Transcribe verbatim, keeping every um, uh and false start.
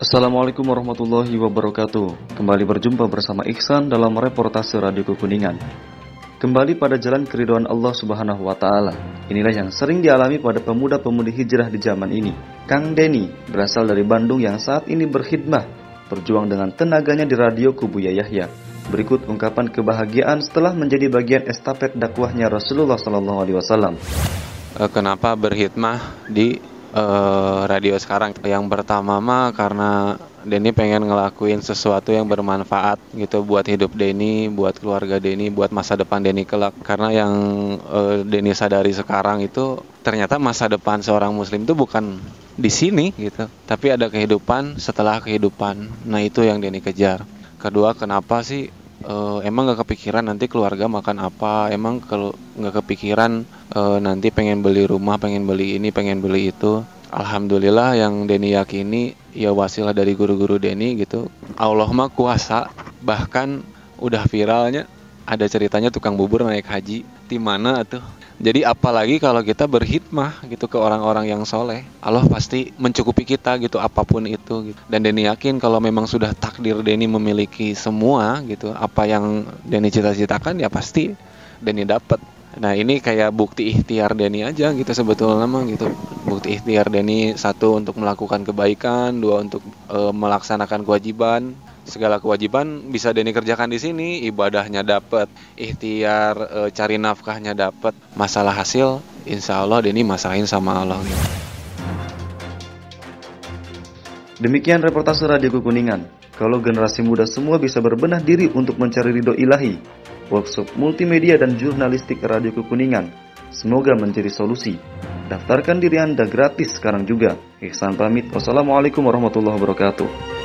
Assalamualaikum warahmatullahi wabarakatuh. Kembali berjumpa bersama Ihsan dalam reportase Radio Kukuningan. Kembali pada jalan keridhaan Allah Subhanahu wa taala. Inilah yang sering dialami pada pemuda-pemudi hijrah di zaman ini. Kang Denny berasal dari Bandung yang saat ini berkhidmah, berjuang dengan tenaganya di Radio Kubuya Yahya. Berikut ungkapan kebahagiaan setelah menjadi bagian estafet dakwahnya Rasulullah sallallahu alaihi wasallam. Kenapa berkhidmah di uh, radio sekarang? Yang pertama mah karena Denny pengen ngelakuin sesuatu yang bermanfaat gitu buat hidup Denny, buat keluarga Denny, buat masa depan Denny kelak. Karena yang uh, Denny sadari sekarang itu ternyata masa depan seorang muslim itu bukan di sini gitu, tapi ada kehidupan setelah kehidupan. Nah, itu yang Denny kejar. Kedua, kenapa sih uh, emang gak kepikiran nanti keluarga makan apa? Emang kalau gak kepikiran uh, nanti pengen beli rumah, pengen beli ini, pengen beli itu? Alhamdulillah yang Denny yakini ya wasilah dari guru-guru Denny gitu. Allah mah kuasa. Bahkan udah viralnya ada ceritanya tukang bubur naik haji di mana tuh. Jadi apalagi kalau kita berkhidmah gitu ke orang-orang yang soleh, Allah pasti mencukupi kita gitu apapun itu gitu. Dan Denny yakin kalau memang sudah takdir Denny memiliki semua gitu, apa yang Denny cita-citakan ya pasti Denny dapat. Nah, ini kayak bukti ikhtiar Denny aja gitu sebetulnya mah gitu. Bukti ikhtiar Denny, satu untuk melakukan kebaikan, dua untuk e, melaksanakan kewajiban. Segala kewajiban bisa Denny kerjakan di sini, ibadahnya dapat, ikhtiar e, cari nafkahnya dapat, masalah hasil insya Allah Denny masahin sama Allah. Demikian reportase Radio Kukuningan. Kalau generasi muda semua bisa berbenah diri untuk mencari ridho ilahi, workshop multimedia dan jurnalistik Radio Kukuningan semoga menjadi solusi. Daftarkan diri Anda gratis sekarang juga. Ihsan pamit. Wassalamualaikum warahmatullahi wabarakatuh.